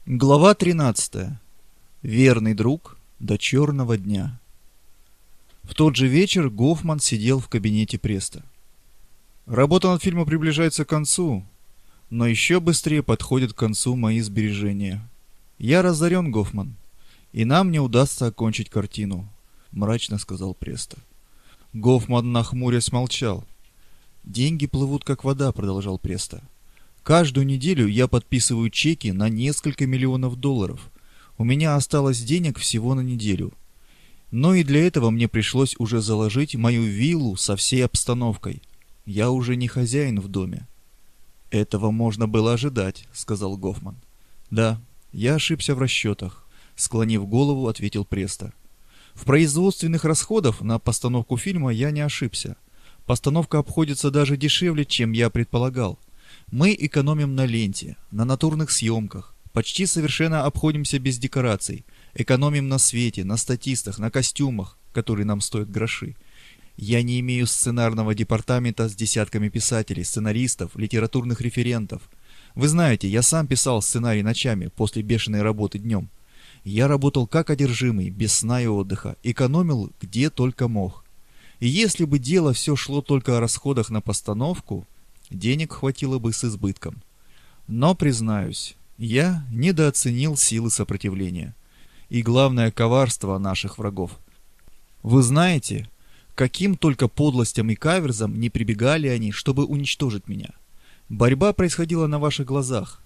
Глава 13. Верный друг до черного дня. В тот же вечер Гофман сидел в кабинете Преста. Работа над фильмом приближается к концу, но еще быстрее подходят к концу мои сбережения. Я разорен, Гофман, и нам не удастся окончить картину, мрачно сказал Преста. Гофман, нахмурясь, молчал. Деньги плывут как вода, продолжал Преста. Каждую неделю я подписываю чеки на несколько миллионов долларов. У меня осталось денег всего на неделю. Но и для этого мне пришлось уже заложить мою виллу со всей обстановкой. Я уже не хозяин в доме. Этого можно было ожидать, сказал Гофман. Да, я ошибся в расчетах, склонив голову, ответил Преста. В производственных расходах на постановку фильма я не ошибся. Постановка обходится даже дешевле, чем я предполагал. Мы экономим на ленте, на натурных съемках, почти совершенно обходимся без декораций, экономим на свете, на статистах, на костюмах, которые нам стоят гроши. Я не имею сценарного департамента с десятками писателей, сценаристов, литературных референтов. Вы знаете, я сам писал сценарий ночами после бешеной работы днем. Я работал как одержимый, без сна и отдыха, экономил где только мог. И если бы дело все шло только о расходах на постановку, денег хватило бы с избытком. Но, признаюсь, я недооценил силы сопротивления. И главное коварство наших врагов. Вы знаете, каким только подлостям и каверзам не прибегали они, чтобы уничтожить меня. Борьба происходила на ваших глазах.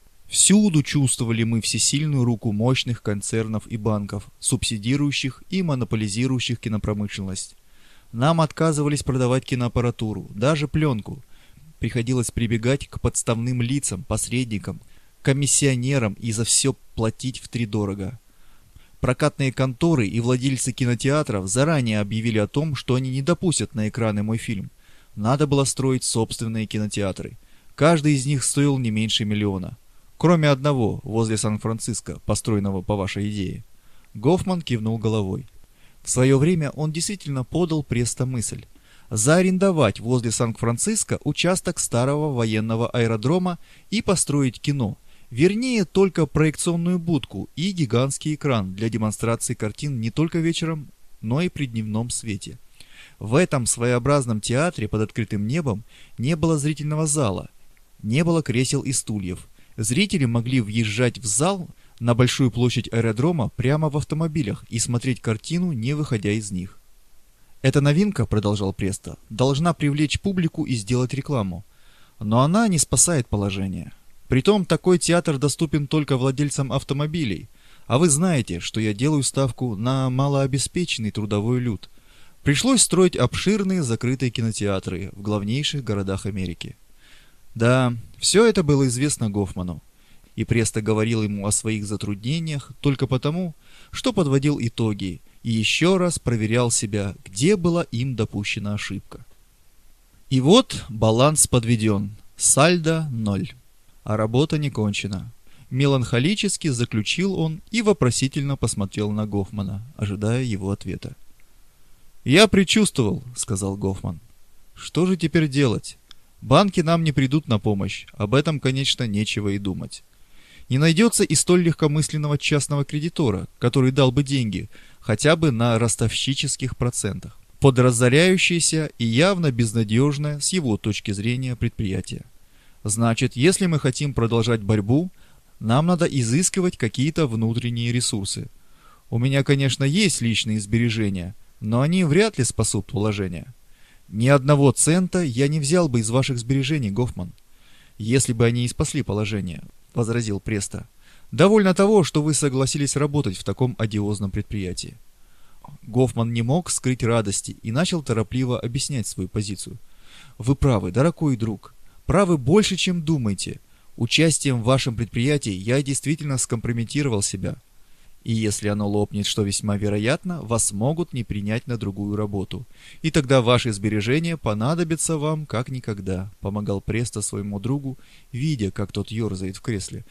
Всюду чувствовали мы всесильную руку мощных концернов и банков, субсидирующих и монополизирующих кинопромышленность. Нам отказывались продавать киноаппаратуру, даже пленку. Приходилось прибегать к подставным лицам, посредникам, комиссионерам и за все платить втридорога. Прокатные конторы и владельцы кинотеатров заранее объявили о том, что они не допустят на экраны мой фильм. Надо было строить собственные кинотеатры. Каждый из них стоил не меньше миллиона. Кроме одного, возле Сан-Франциско, построенного по вашей идее. Гофман кивнул головой. В свое время он действительно подал Преста мысль заарендовать возле Сан-Франциско участок старого военного аэродрома и построить кино, вернее только проекционную будку и гигантский экран для демонстрации картин не только вечером, но и при дневном свете. В этом своеобразном театре под открытым небом не было зрительного зала, не было кресел и стульев. Зрители могли въезжать в зал на большую площадь аэродрома прямо в автомобилях и смотреть картину, не выходя из них. Эта новинка, продолжал Преста, должна привлечь публику и сделать рекламу. Но она не спасает положение. Притом такой театр доступен только владельцам автомобилей. А вы знаете, что я делаю ставку на малообеспеченный трудовой люд. Пришлось строить обширные закрытые кинотеатры в главнейших городах Америки. Да, все это было известно Гофману. И Преста говорил ему о своих затруднениях только потому, что подводил итоги и еще раз проверял себя, где была им допущена ошибка. И вот баланс подведен, сальдо 0, а работа не кончена. Меланхолически заключил он и вопросительно посмотрел на Гофмана, ожидая его ответа. «Я предчувствовал», — сказал Гофман. «Что же теперь делать? Банки нам не придут на помощь, об этом, конечно, нечего и думать. Не найдется и столь легкомысленного частного кредитора, который дал бы деньги, хотя бы на ростовщических процентах, под разоряющееся и явно безнадежное с его точки зрения предприятие. Значит, если мы хотим продолжать борьбу, нам надо изыскивать какие-то внутренние ресурсы. У меня, конечно, есть личные сбережения, но они вряд ли спасут положение. Ни одного цента я не взял бы из ваших сбережений, Гофман, если бы они и спасли положение, возразил Преста. Довольно того, что вы согласились работать в таком одиозном предприятии. Гофман не мог скрыть радости и начал торопливо объяснять свою позицию. Вы правы, дорогой друг, правы больше, чем думаете. Участием в вашем предприятии я действительно скомпрометировал себя. И если оно лопнет, что весьма вероятно, вас могут не принять на другую работу. И тогда ваши сбережения понадобятся вам как никогда, помогал Преста своему другу, видя, как тот ерзает в кресле.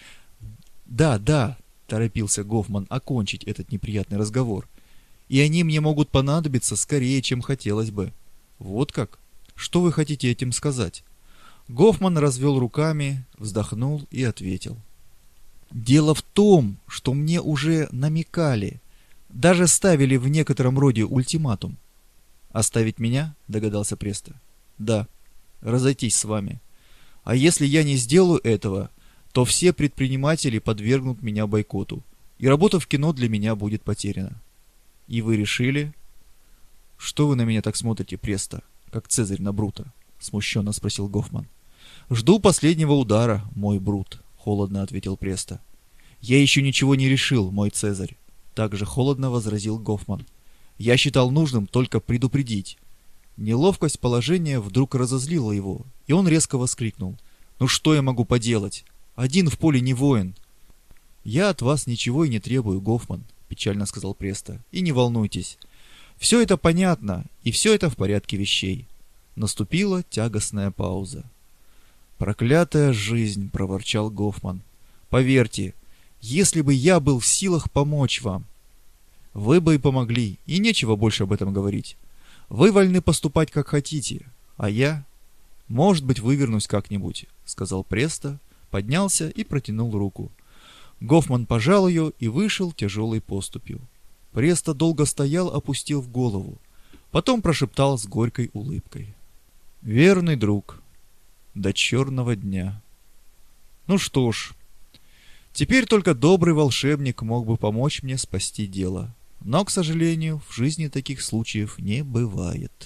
Да, торопился Гофман окончить этот неприятный разговор. И они мне могут понадобиться скорее, чем хотелось бы. Вот как? Что вы хотите этим сказать? Гофман развел руками, вздохнул и ответил. Дело в том, что мне уже намекали, даже ставили в некотором роде ультиматум. Оставить меня, догадался Престо. Да, разойтись с вами. А если я не сделаю этого, то все предприниматели подвергнут меня бойкоту, и работа в кино для меня будет потеряна. И вы решили... Что вы на меня так смотрите, Престо, как Цезарь на Брута? Смущенно спросил Гофман. Жду последнего удара, мой Брут, холодно ответил Престо. Я еще ничего не решил, мой Цезарь, также холодно возразил Гофман. Я считал нужным только предупредить. Неловкость положения вдруг разозлила его, и он резко воскликнул. «Ну что я могу поделать? Один в поле не воин». «Я от вас ничего и не требую, Гофман», — печально сказал Престо. «И не волнуйтесь. Все это понятно, и все это в порядке вещей». Наступила тягостная пауза. «Проклятая жизнь», — проворчал Гофман. «Поверьте, если бы я был в силах помочь вам, вы бы и помогли, и нечего больше об этом говорить. Вы вольны поступать как хотите, а я, может быть, вывернусь как-нибудь», — сказал Престо, поднялся и протянул руку. Гофман пожал ее и вышел тяжелой поступью. Престо долго стоял, опустив голову, потом прошептал с горькой улыбкой: «Верный друг, до черного дня. Ну что ж, теперь только добрый волшебник мог бы помочь мне спасти дело. Но, к сожалению, в жизни таких случаев не бывает».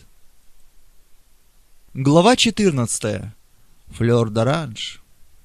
Глава 14. Флёр д'оранж.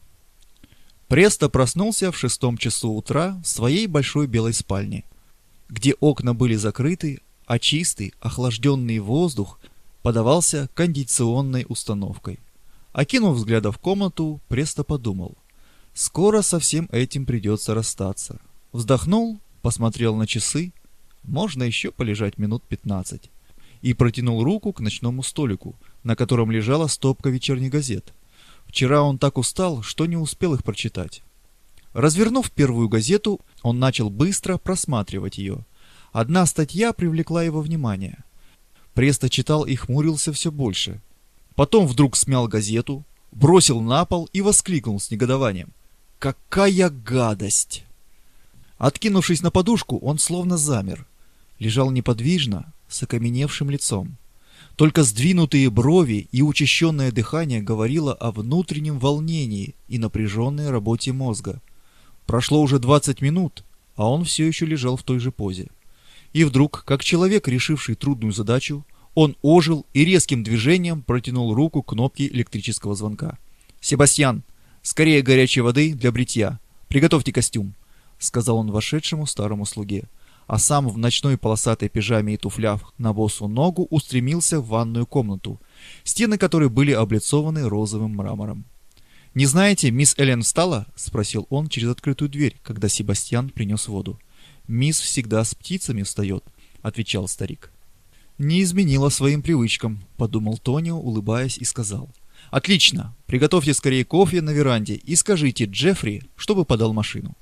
Престо проснулся в 6 часу утра в своей большой белой спальне, где окна были закрыты, а чистый, охлажденный воздух подавался кондиционной установкой. Окинув взглядом в комнату, Престо подумал: скоро со всем этим придется расстаться. Вздохнул, посмотрел на часы, можно еще полежать минут 15, и протянул руку к ночному столику, на котором лежала стопка вечерних газет. Вчера он так устал, что не успел их прочитать. Развернув первую газету, он начал быстро просматривать ее. Одна статья привлекла его внимание. Престо читал и хмурился все больше. Потом вдруг смял газету, бросил на пол и воскликнул с негодованием: «Какая гадость!» Откинувшись на подушку, он словно замер. Лежал неподвижно, с окаменевшим лицом. Только сдвинутые брови и учащенное дыхание говорило о внутреннем волнении и напряженной работе мозга. Прошло уже 20 минут, а он все еще лежал в той же позе. И вдруг, как человек, решивший трудную задачу, он ожил и резким движением протянул руку к кнопке электрического звонка. «Себастьян, скорее горячей воды для бритья. Приготовьте костюм», — сказал он вошедшему старому слуге, а сам в ночной полосатой пижаме и туфлях на босу ногу устремился в ванную комнату, стены которой были облицованы розовым мрамором. «Не знаете, мисс Элен встала?» — спросил он через открытую дверь, когда Себастьян принес воду. «Мисс всегда с птицами встает», — отвечал старик. «Не изменила своим привычкам», — подумал Тонио, улыбаясь, и сказал: «Отлично, приготовьте скорее кофе на веранде и скажите Джеффри, чтобы подал машину».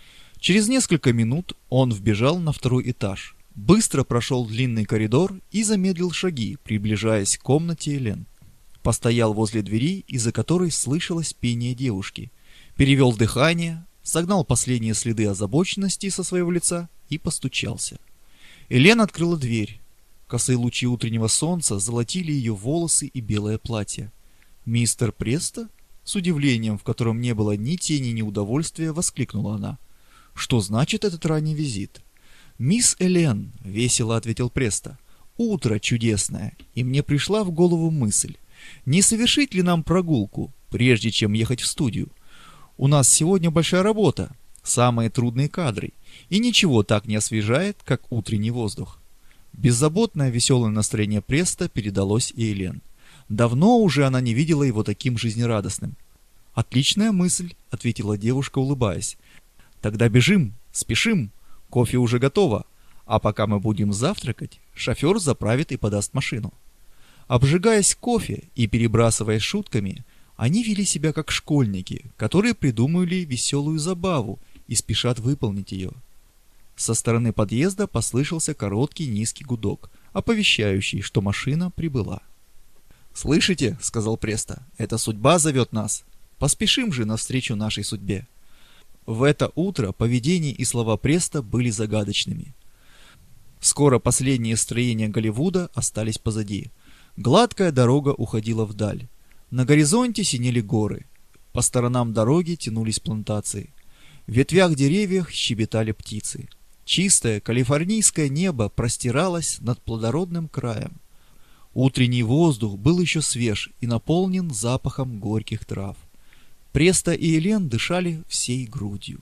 Через несколько минут он вбежал на 2-й этаж, быстро прошел длинный коридор и замедлил шаги, приближаясь к комнате Элен. Постоял возле двери, из-за которой слышалось пение девушки, перевел дыхание, согнал последние следы озабоченности со своего лица и постучался. Элен открыла дверь. Косые лучи утреннего солнца золотили ее волосы и белое платье. «Мистер Престо?» С удивлением, в котором не было ни тени неудовольствия, воскликнула она. «Что значит этот ранний визит?» «Мисс Элен», — весело ответил Престо, — «утро чудесное, и мне пришла в голову мысль, не совершить ли нам прогулку, прежде чем ехать в студию? У нас сегодня большая работа, самые трудные кадры, и ничего так не освежает, как утренний воздух». Беззаботное веселое настроение Престо передалось и Элен. Давно уже она не видела его таким жизнерадостным. «Отличная мысль», — ответила девушка, улыбаясь. «Тогда бежим, спешим, кофе уже готово, а пока мы будем завтракать, шофер заправит и подаст машину». Обжигаясь кофе и перебрасываясь шутками, они вели себя как школьники, которые придумали веселую забаву и спешат выполнить ее. Со стороны подъезда послышался короткий низкий гудок, оповещающий, что машина прибыла. «Слышите?» — сказал Престо. «Эта судьба зовет нас. Поспешим же навстречу нашей судьбе». В это утро поведение и слова Преста были загадочными. Скоро последние строения Голливуда остались позади. Гладкая дорога уходила вдаль. На горизонте синели горы. По сторонам дороги тянулись плантации. В ветвях деревьев щебетали птицы. Чистое калифорнийское небо простиралось над плодородным краем. Утренний воздух был еще свеж и наполнен запахом горьких трав. Преста и Элен дышали всей грудью.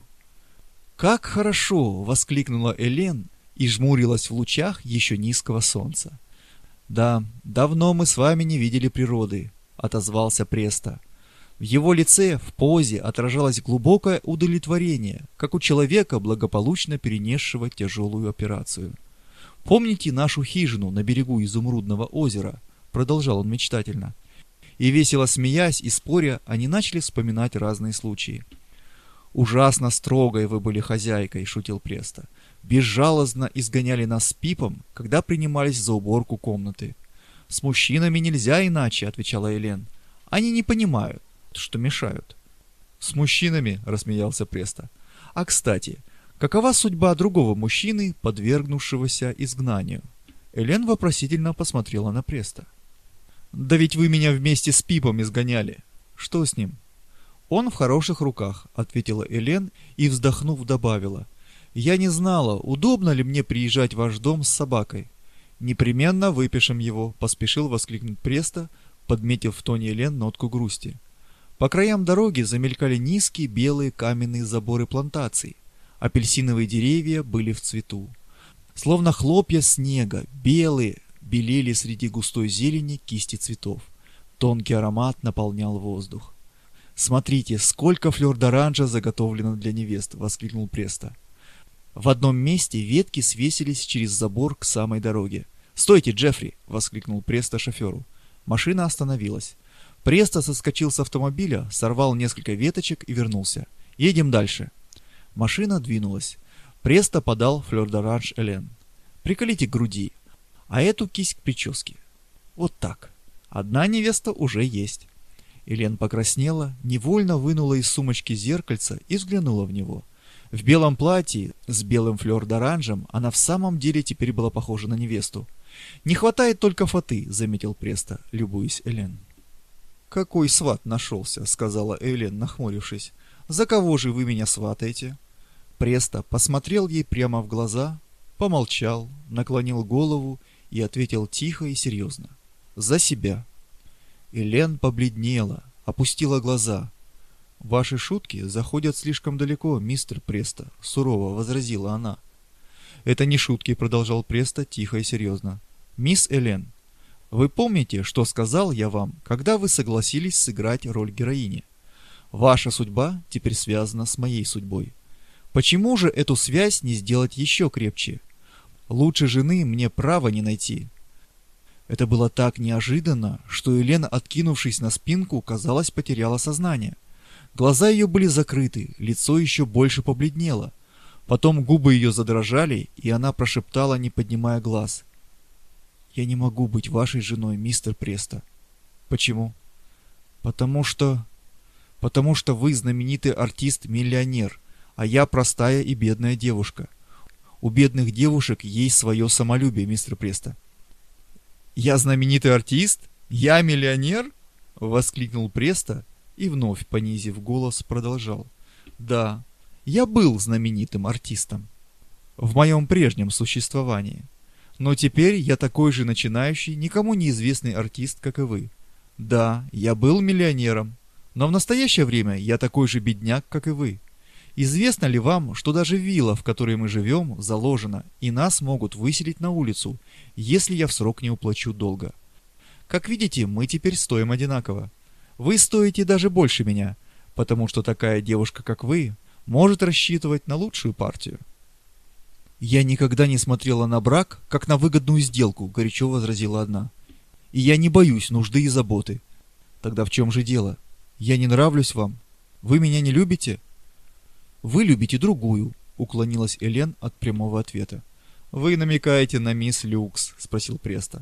«Как хорошо!» — воскликнула Элен и жмурилась в лучах еще низкого солнца. «Да, давно мы с вами не видели природы», — отозвался Преста. В его лице, в позе, отражалось глубокое удовлетворение, как у человека, благополучно перенесшего тяжелую операцию. «Помните нашу хижину на берегу Изумрудного озера?» — продолжал он мечтательно. И весело смеясь и споря, они начали вспоминать разные случаи. «Ужасно строгой вы были хозяйкой», — шутил Преста. «Безжалостно изгоняли нас с Пипом, когда принимались за уборку комнаты». «С мужчинами нельзя иначе», — отвечала Элен. «Они не понимают, что мешают». «С мужчинами», — рассмеялся Преста. «А кстати, какова судьба другого мужчины, подвергнувшегося изгнанию?» Элен вопросительно посмотрела на Преста. «Да ведь вы меня вместе с Пипом изгоняли. Что с ним?» «Он в хороших руках», — ответила Элен и, вздохнув, добавила. «Я не знала, удобно ли мне приезжать в ваш дом с собакой». «Непременно выпишем его», — поспешил воскликнуть Преста, подметив в тоне Элен нотку грусти. По краям дороги замелькали низкие белые каменные заборы плантаций. Апельсиновые деревья были в цвету. Словно хлопья снега, белые, белели среди густой зелени кисти цветов. Тонкий аромат наполнял воздух. «Смотрите, сколько флёр-д'оранжа заготовлено для невест!» — воскликнул Преста. В одном месте ветки свесились через забор к самой дороге. «Стойте, Джеффри!» — воскликнул Преста шоферу. Машина остановилась. Преста соскочил с автомобиля, сорвал несколько веточек и вернулся. «Едем дальше». Машина двинулась. Преста подал флёр-д'оранж Элен. «Приколите к груди, а эту кисть к прическе. Вот так. Одна невеста уже есть». Элен покраснела, невольно вынула из сумочки зеркальце и взглянула в него. В белом платье с белым флёр-д'оранжем она в самом деле теперь была похожа на невесту. «Не хватает только фаты», — заметил Преста, любуясь Элен. «Какой сват нашелся», — сказала Элен, нахмурившись. «За кого же вы меня сватаете?» Преста посмотрел ей прямо в глаза, помолчал, наклонил голову и ответил тихо и серьезно. «За себя». Элен побледнела, опустила глаза. «Ваши шутки заходят слишком далеко, мистер Преста», — сурово возразила она. «Это не шутки», — продолжал Преста тихо и серьезно. «Мисс Элен, вы помните, что сказал я вам, когда вы согласились сыграть роль героини? Ваша судьба теперь связана с моей судьбой. Почему же эту связь не сделать еще крепче? Лучше жены мне права не найти». Это было так неожиданно, что Элен, откинувшись на спинку, казалось, потеряла сознание. Глаза ее были закрыты, лицо еще больше побледнело. Потом губы ее задрожали, и она прошептала, не поднимая глаз. «Я не могу быть вашей женой, мистер Преста». «Почему?» Потому что вы знаменитый артист-миллионер, а я простая и бедная девушка. У бедных девушек есть свое самолюбие, мистер Преста». «Я знаменитый артист? Я миллионер?» — воскликнул Преста и, вновь понизив голос, продолжал. «Да, я был знаменитым артистом в моем прежнем существовании. Но теперь я такой же начинающий, никому неизвестный артист, как и вы. Да, я был миллионером, но в настоящее время я такой же бедняк, как и вы. Известно ли вам, что даже вилла, в которой мы живем, заложена, и нас могут выселить на улицу, если я в срок не уплачу долга? Как видите, мы теперь стоим одинаково. Вы стоите даже больше меня, потому что такая девушка, как вы, может рассчитывать на лучшую партию». «Я никогда не смотрела на брак, как на выгодную сделку», — горячо возразила одна. «И я не боюсь нужды и заботы». «Тогда в чем же дело? Я не нравлюсь вам? Вы меня не любите?» «Вы любите другую», — уклонилась Элен от прямого ответа. «Вы намекаете на мисс Люкс?» — спросил Преста.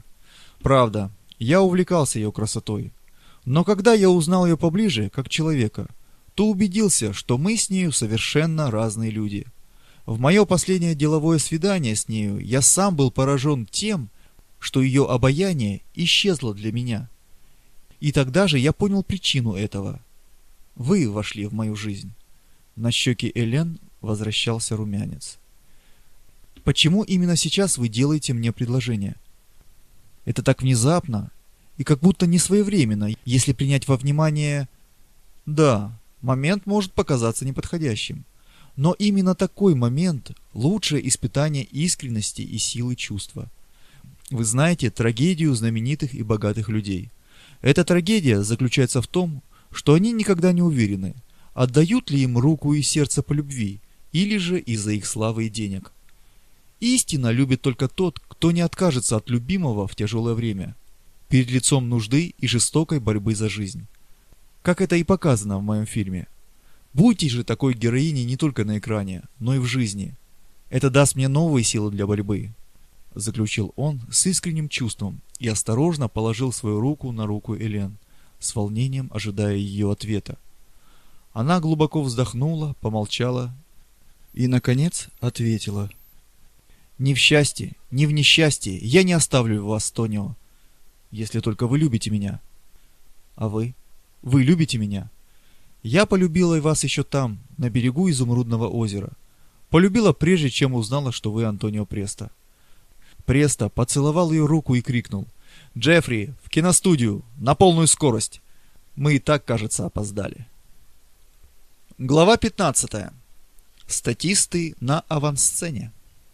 «Правда, я увлекался ее красотой. Но когда я узнал ее поближе, как человека, то убедился, что мы с нею совершенно разные люди. В мое последнее деловое свидание с нею я сам был поражен тем, что ее обаяние исчезло для меня. И тогда же я понял причину этого. Вы вошли в мою жизнь. На щеке Элен возвращался румянец. Почему именно сейчас вы делаете мне предложение? Это так внезапно и как будто не своевременно, если принять во внимание... Да, момент может показаться неподходящим. Но именно такой момент – лучшее испытание искренности и силы чувства. Вы знаете трагедию знаменитых и богатых людей. Эта трагедия заключается в том, что они никогда не уверены, отдают ли им руку и сердце по любви, или же из-за их славы и денег. Истинно любит только тот, кто не откажется от любимого в тяжелое время, перед лицом нужды и жестокой борьбы за жизнь. Как это и показано в моем фильме. Будьте же такой героиней не только на экране, но и в жизни. Это даст мне новые силы для борьбы, заключил он с искренним чувством и осторожно положил свою руку на руку Элен, с волнением ожидая ее ответа. Она глубоко вздохнула, помолчала и, наконец, ответила. «Ни в счастье, ни в несчастье я не оставлю вас, Тонио, если только вы любите меня». «А вы? Вы любите меня?» «Я полюбила вас еще там, на берегу Изумрудного озера. Полюбила прежде, чем узнала, что вы Антонио Преста». Преста поцеловал ее руку и крикнул: «Джеффри, в киностудию, на полную скорость! Мы и так, кажется, опоздали». Глава 15. Статисты на авансцене.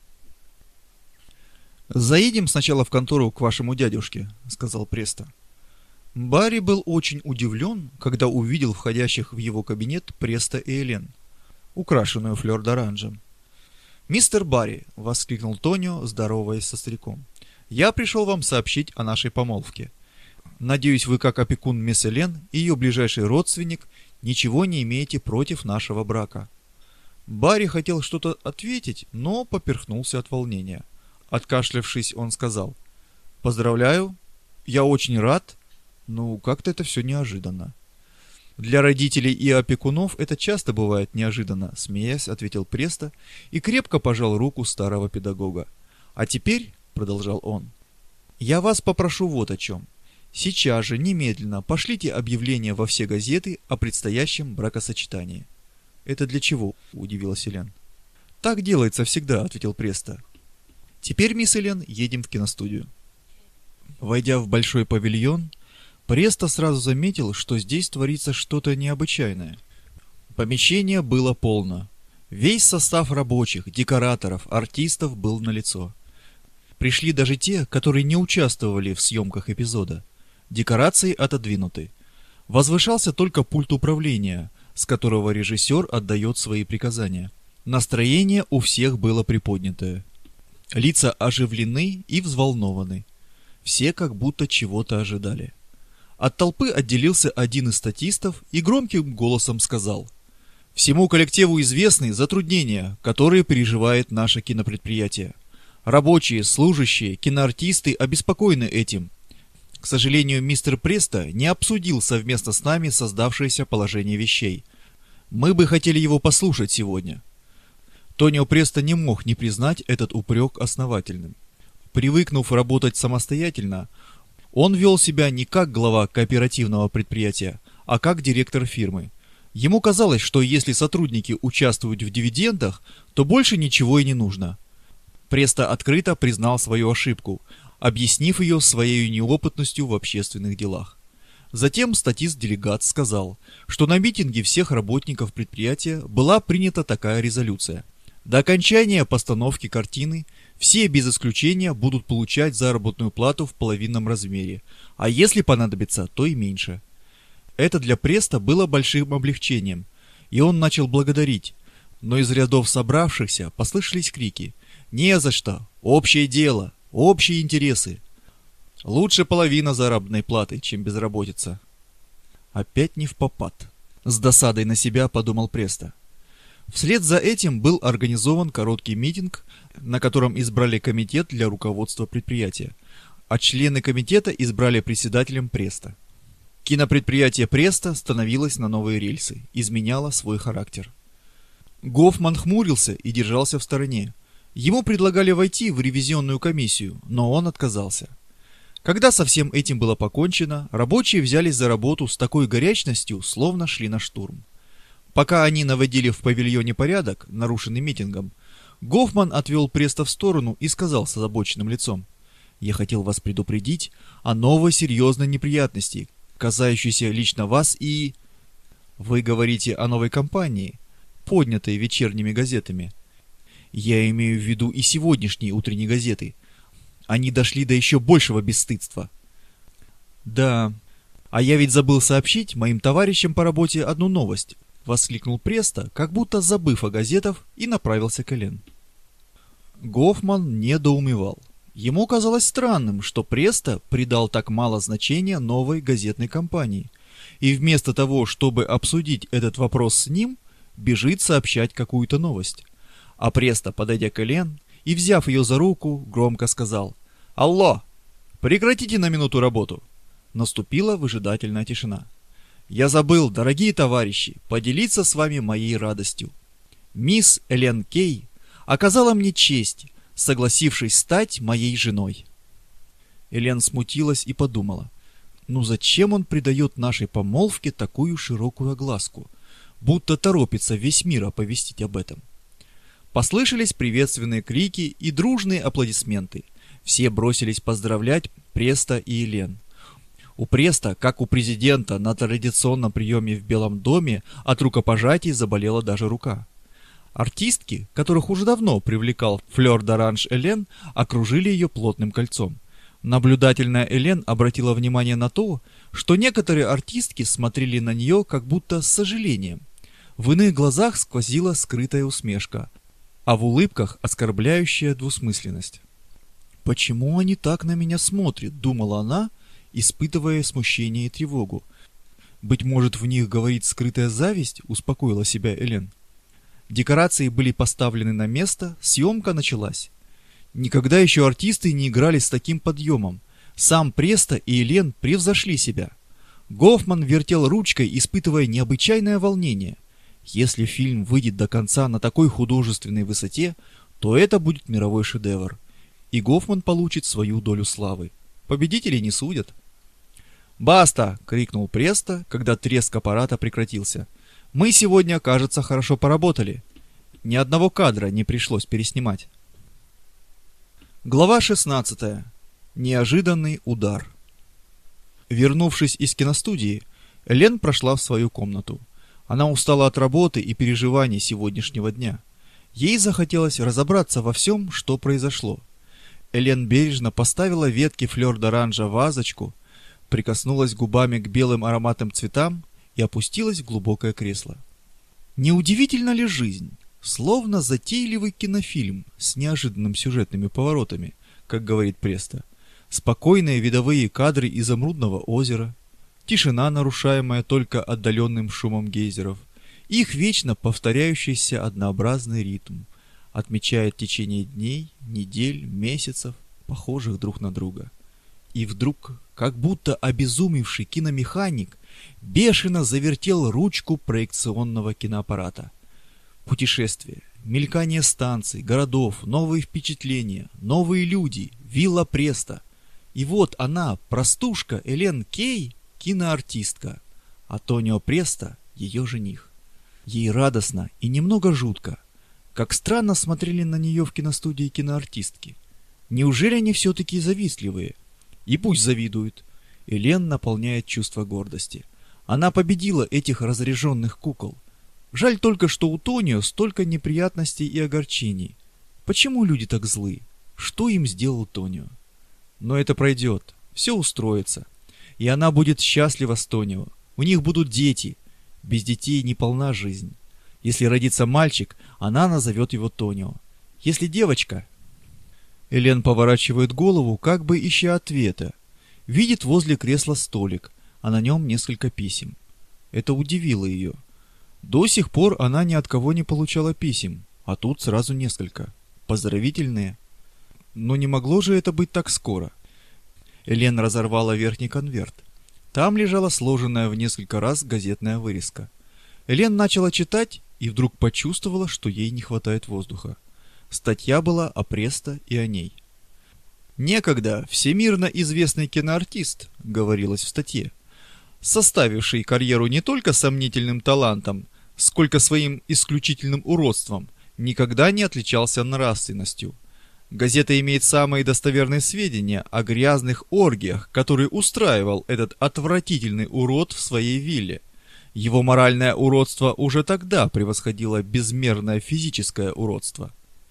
«Заедем сначала в контору к вашему дядюшке», — сказал Преста. Барри был очень удивлен, когда увидел входящих в его кабинет Преста и Элен, украшенную флёр-д'оранжем. «Мистер Барри», — воскликнул Тонио, здороваясь со стариком, — «я пришел вам сообщить о нашей помолвке. Надеюсь, вы, как опекун мисс Элен и ее ближайший родственник, ничего не имеете против нашего брака». Барри хотел что-то ответить, но поперхнулся от волнения. Откашлявшись, он сказал: «Поздравляю, я очень рад. Ну, как-то это все неожиданно». «Для родителей и опекунов это часто бывает неожиданно», — смеясь, ответил Преста и крепко пожал руку старого педагога. «А теперь», — продолжал он, — «я вас попрошу вот о чем. Сейчас же, немедленно, пошлите объявление во все газеты о предстоящем бракосочетании». «Это для чего?» — удивилась Элен. «Так делается всегда», — ответил Преста. «Теперь, мисс Элен, едем в киностудию». Войдя в большой павильон, Преста сразу заметил, что здесь творится что-то необычайное. Помещение было полно. Весь состав рабочих, декораторов, артистов был налицо. Пришли даже те, которые не участвовали в съемках эпизода. Декорации отодвинуты. Возвышался только пульт управления, с которого режиссер отдает свои приказания. Настроение у всех было приподнятое. Лица оживлены и взволнованы. Все как будто чего-то ожидали. От толпы отделился один из статистов и громким голосом сказал: «Всему коллективу известны затруднения, которые переживает наше кинопредприятие. Рабочие, служащие, киноартисты обеспокоены этим. К сожалению, мистер Преста не обсудил совместно с нами создавшееся положение вещей. Мы бы хотели его послушать сегодня». Тонио Преста не мог не признать этот упрек основательным. Привыкнув работать самостоятельно, он вел себя не как глава кооперативного предприятия, а как директор фирмы. Ему казалось, что если сотрудники участвуют в дивидендах, то больше ничего и не нужно. Преста открыто признал свою ошибку, объяснив ее своей неопытностью в общественных делах. Затем статист-делегат сказал, что на митинге всех работников предприятия была принята такая резолюция: до окончания постановки картины все без исключения будут получать заработную плату в половинном размере, а если понадобится, то и меньше. Это для Преста было большим облегчением, и он начал благодарить, но из рядов собравшихся послышались крики: «Не за что! Общее дело! Общие интересы! Лучше половина заработной платы, чем безработица!» Опять не впопад. С досадой на себя подумал Преста. Вслед за этим был организован короткий митинг, на котором избрали комитет для руководства предприятия, а члены комитета избрали председателем Преста. Кинопредприятие Преста становилось на новые рельсы, изменяло свой характер. Гофман хмурился и держался в стороне. Ему предлагали войти в ревизионную комиссию, но он отказался. Когда со всем этим было покончено, рабочие взялись за работу с такой горячностью, словно шли на штурм. Пока они наводили в павильоне порядок, нарушенный митингом, Гофман отвел Преста в сторону и сказал с озабоченным лицом: «Я хотел вас предупредить о новой серьезной неприятности, касающейся лично вас и...» «Вы говорите о новой кампании, поднятой вечерними газетами. Я имею в виду и сегодняшние утренние газеты. Они дошли до еще большего бесстыдства». «Да, а я ведь забыл сообщить моим товарищам по работе одну новость», — воскликнул Преста, как будто забыв о газетах, и направился к Элен. Гофман недоумевал. Ему казалось странным, что Преста придал так мало значения новой газетной кампании, и вместо того, чтобы обсудить этот вопрос с ним, бежит сообщать какую-то новость. А Преста, подойдя к Элен и взяв ее за руку, громко сказал: «Алло! Прекратите на минуту работу!» Наступила выжидательная тишина. «Я забыл, дорогие товарищи, поделиться с вами моей радостью. Мисс Элен Кей оказала мне честь, согласившись стать моей женой». Элен смутилась и подумала: ну зачем он придает нашей помолвке такую широкую огласку, будто торопится весь мир оповестить об этом. Послышались приветственные крики и дружные аплодисменты. Все бросились поздравлять Преста и Элен. У Преста, как у президента на традиционном приеме в Белом доме, от рукопожатий заболела даже рука. Артистки, которых уже давно привлекал флёр д'оранж Элен, окружили ее плотным кольцом. Наблюдательная Элен обратила внимание на то, что некоторые артистки смотрели на нее как будто с сожалением. В иных глазах сквозила скрытая усмешка, а в улыбках оскорбляющая двусмысленность. «Почему они так на меня смотрят?» — думала она, испытывая смущение и тревогу. «Быть может, в них говорит скрытая зависть?» — успокоила себя Элен. Декорации были поставлены на место, съемка началась. Никогда еще артисты не играли с таким подъемом. Сам Преста и Элен превзошли себя. Гофман вертел ручкой, испытывая необычайное волнение. Если фильм выйдет до конца на такой художественной высоте, то это будет мировой шедевр. И Гофман получит свою долю славы. Победителей не судят. «Баста!» — крикнул Преста, когда треск аппарата прекратился. «Мы сегодня, кажется, хорошо поработали. Ни одного кадра не пришлось переснимать». Глава 16. Неожиданный удар. Вернувшись из киностудии, Элен прошла в свою комнату. Она устала от работы и переживаний сегодняшнего дня. Ей захотелось разобраться во всем, что произошло. Элен бережно поставила ветки флёр д'оранжа в вазочку, прикоснулась губами к белым ароматным цветам и опустилась в глубокое кресло. Неудивительна ли жизнь? Словно затейливый кинофильм с неожиданными сюжетными поворотами, как говорит Преста. Спокойные видовые кадры изумрудного озера, тишина, нарушаемая только отдаленным шумом гейзеров, их вечно повторяющийся однообразный ритм отмечает течение дней, недель, месяцев, похожих друг на друга. И вдруг, как будто обезумевший киномеханик, бешено завертел ручку проекционного киноаппарата. Путешествия, мелькание станций, городов, новые впечатления, новые люди, вилла Преста. И вот она, простушка Элен Кей, киноартистка, а Тонио Преста — ее жених. Ей радостно и немного жутко. Как странно смотрели на нее в киностудии киноартистки. Неужели они все-таки завистливые? И пусть завидуют. Элен наполняет чувство гордости. Она победила этих разряженных кукол. Жаль только, что у Тонио столько неприятностей и огорчений. Почему люди так злы? Что им сделал Тонио? Но это пройдет, все устроится. И она будет счастлива с Тонио. У них будут дети. Без детей не полна жизнь. Если родится мальчик, она назовет его Тонио. Если девочка... Элен поворачивает голову, как бы ища ответа. Видит возле кресла столик, а на нем несколько писем. Это удивило ее. До сих пор она ни от кого не получала писем, а тут сразу несколько. Поздравительные. Но не могло же это быть так скоро. Элен разорвала верхний конверт. Там лежала сложенная в несколько раз газетная вырезка. Элен начала читать и вдруг почувствовала, что ей не хватает воздуха. Статья была о Престо и о ней. «Некогда всемирно известный киноартист», — говорилось в статье, составивший карьеру не только сомнительным талантом, сколько своим исключительным уродством, никогда не отличался нравственностью. Газета имеет самые достоверные сведения о грязных оргиях, которые устраивал этот отвратительный урод в своей вилле. Его моральное уродство уже тогда превосходило безмерное физическое уродство.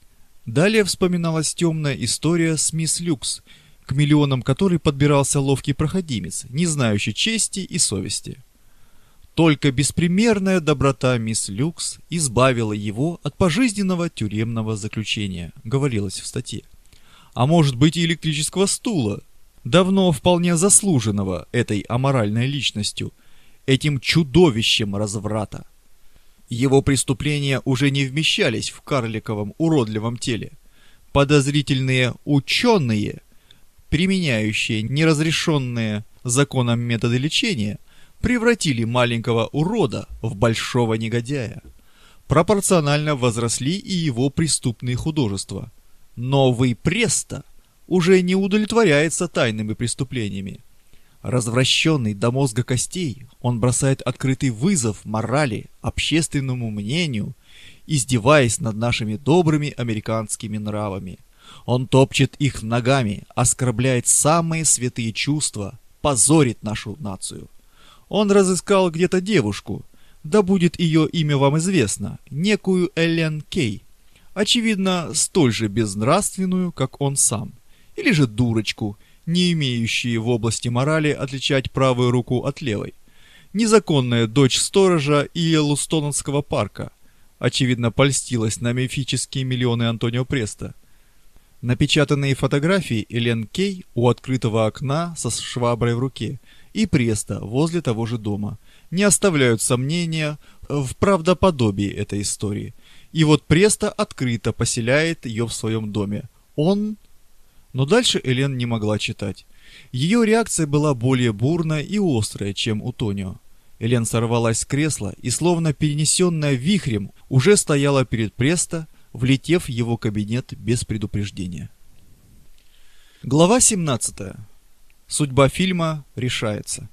Далее вспоминалась темная история с мисс Люкс, к миллионам которой подбирался ловкий проходимец, не знающий чести и совести. Только беспримерная доброта мисс Люкс избавила его от пожизненного тюремного заключения, говорилось в статье. А может быть и электрического стула, давно вполне заслуженного этой аморальной личностью, этим чудовищем разврата. Его преступления уже не вмещались в карликовом уродливом теле. Подозрительные ученые, применяющие неразрешенные законом методы лечения, превратили маленького урода в большого негодяя. Пропорционально возросли и его преступные художества. Новый Престо уже не удовлетворяется тайными преступлениями. Развращенный до мозга костей, он бросает открытый вызов морали, общественному мнению, издеваясь над нашими добрыми американскими нравами. Он топчет их ногами, оскорбляет самые святые чувства, позорит нашу нацию. Он разыскал где-то девушку, да будет ее имя вам известно, некую Элен Кей, очевидно, столь же безнравственную, как он сам, или же дурочку, не имеющую в области морали отличать правую руку от левой, незаконная дочь сторожа Йеллоустонского парка, очевидно, польстилась на мифические миллионы Антонио Престо. Напечатанные фотографии Элен Кей у открытого окна со шваброй в руке и Престо возле того же дома не оставляют сомнения в правдоподобии этой истории. И вот Престо открыто поселяет ее в своем доме. Но дальше Элен не могла читать. Ее реакция была более бурная и острая, чем у Тонио. Элен сорвалась с кресла и, словно перенесенная вихрем, уже стояла перед Престо, влетев в его кабинет без предупреждения. Глава 17. Судьба фильма решается.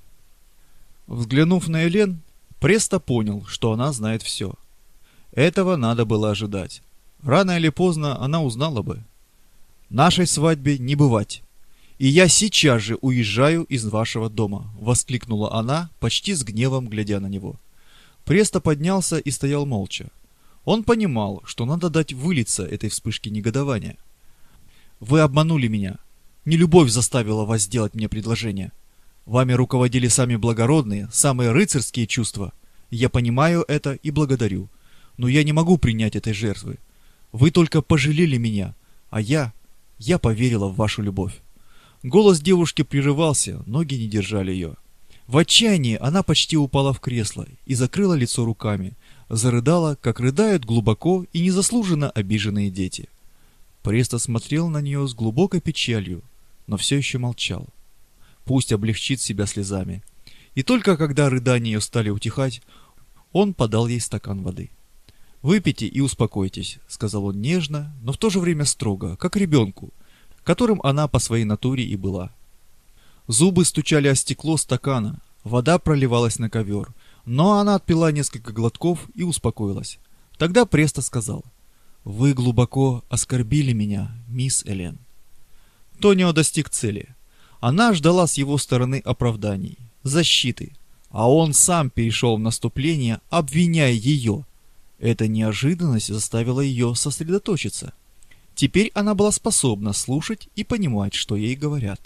Взглянув на Элен, Престо понял, что она знает все. Этого надо было ожидать. Рано или поздно она узнала бы. «Нашей свадьбе не бывать. И я сейчас же уезжаю из вашего дома», — воскликнула она, почти с гневом глядя на него. Престо поднялся и стоял молча. Он понимал, что надо дать вылиться этой вспышке негодования. «Вы обманули меня. Не любовь заставила вас сделать мне предложение. Вами руководили сами благородные, самые рыцарские чувства. Я понимаю это и благодарю. Но я не могу принять этой жертвы. Вы только пожалели меня, а я поверила в вашу любовь». Голос девушки прерывался, ноги не держали ее. В отчаянии она почти упала в кресло и закрыла лицо руками, зарыдала, как рыдают глубоко и незаслуженно обиженные дети. Престо смотрел на нее с глубокой печалью, но все еще молчал. Пусть облегчит себя слезами. И только когда рыдания ее стали утихать, он подал ей стакан воды. «Выпейте и успокойтесь», — сказал он нежно, но в то же время строго, как ребенку, которым она по своей натуре и была. Зубы стучали о стекло стакана, вода проливалась на ковер, но она отпила несколько глотков и успокоилась. Тогда Престо сказал: «Вы глубоко оскорбили меня, мисс Элен». Тонио достиг цели. Она ждала с его стороны оправданий, защиты, а он сам перешел в наступление, обвиняя ее. Эта неожиданность заставила ее сосредоточиться. Теперь она была способна слушать и понимать, что ей говорят.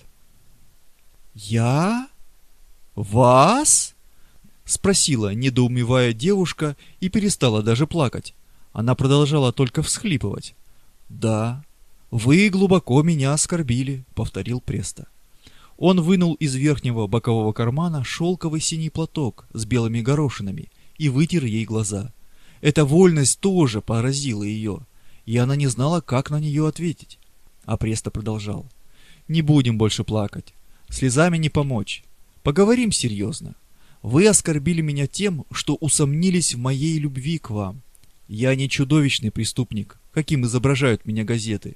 «Я? Вас?» — спросила, недоумевая девушка, и перестала даже плакать. Она продолжала только всхлипывать. «Да, вы глубоко меня оскорбили», — повторил Престо. Он вынул из верхнего бокового кармана шелковый синий платок с белыми горошинами и вытер ей глаза. Эта вольность тоже поразила ее, и она не знала, как на нее ответить. А Престо продолжал: «Не будем больше плакать. Слезами не помочь. Поговорим серьезно. Вы оскорбили меня тем, что усомнились в моей любви к вам. Я не чудовищный преступник, каким изображают меня газеты,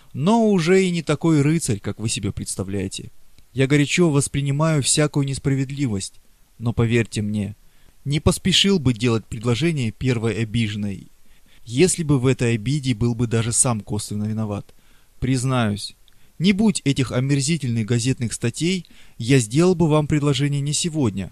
но уже и не такой рыцарь, как вы себе представляете. Я горячо воспринимаю всякую несправедливость, но поверьте мне, не поспешил бы делать предложение первой обиженной, если бы в этой обиде был бы даже сам косвенно виноват. Признаюсь, не будь этих омерзительных газетных статей, я сделал бы вам предложение не сегодня,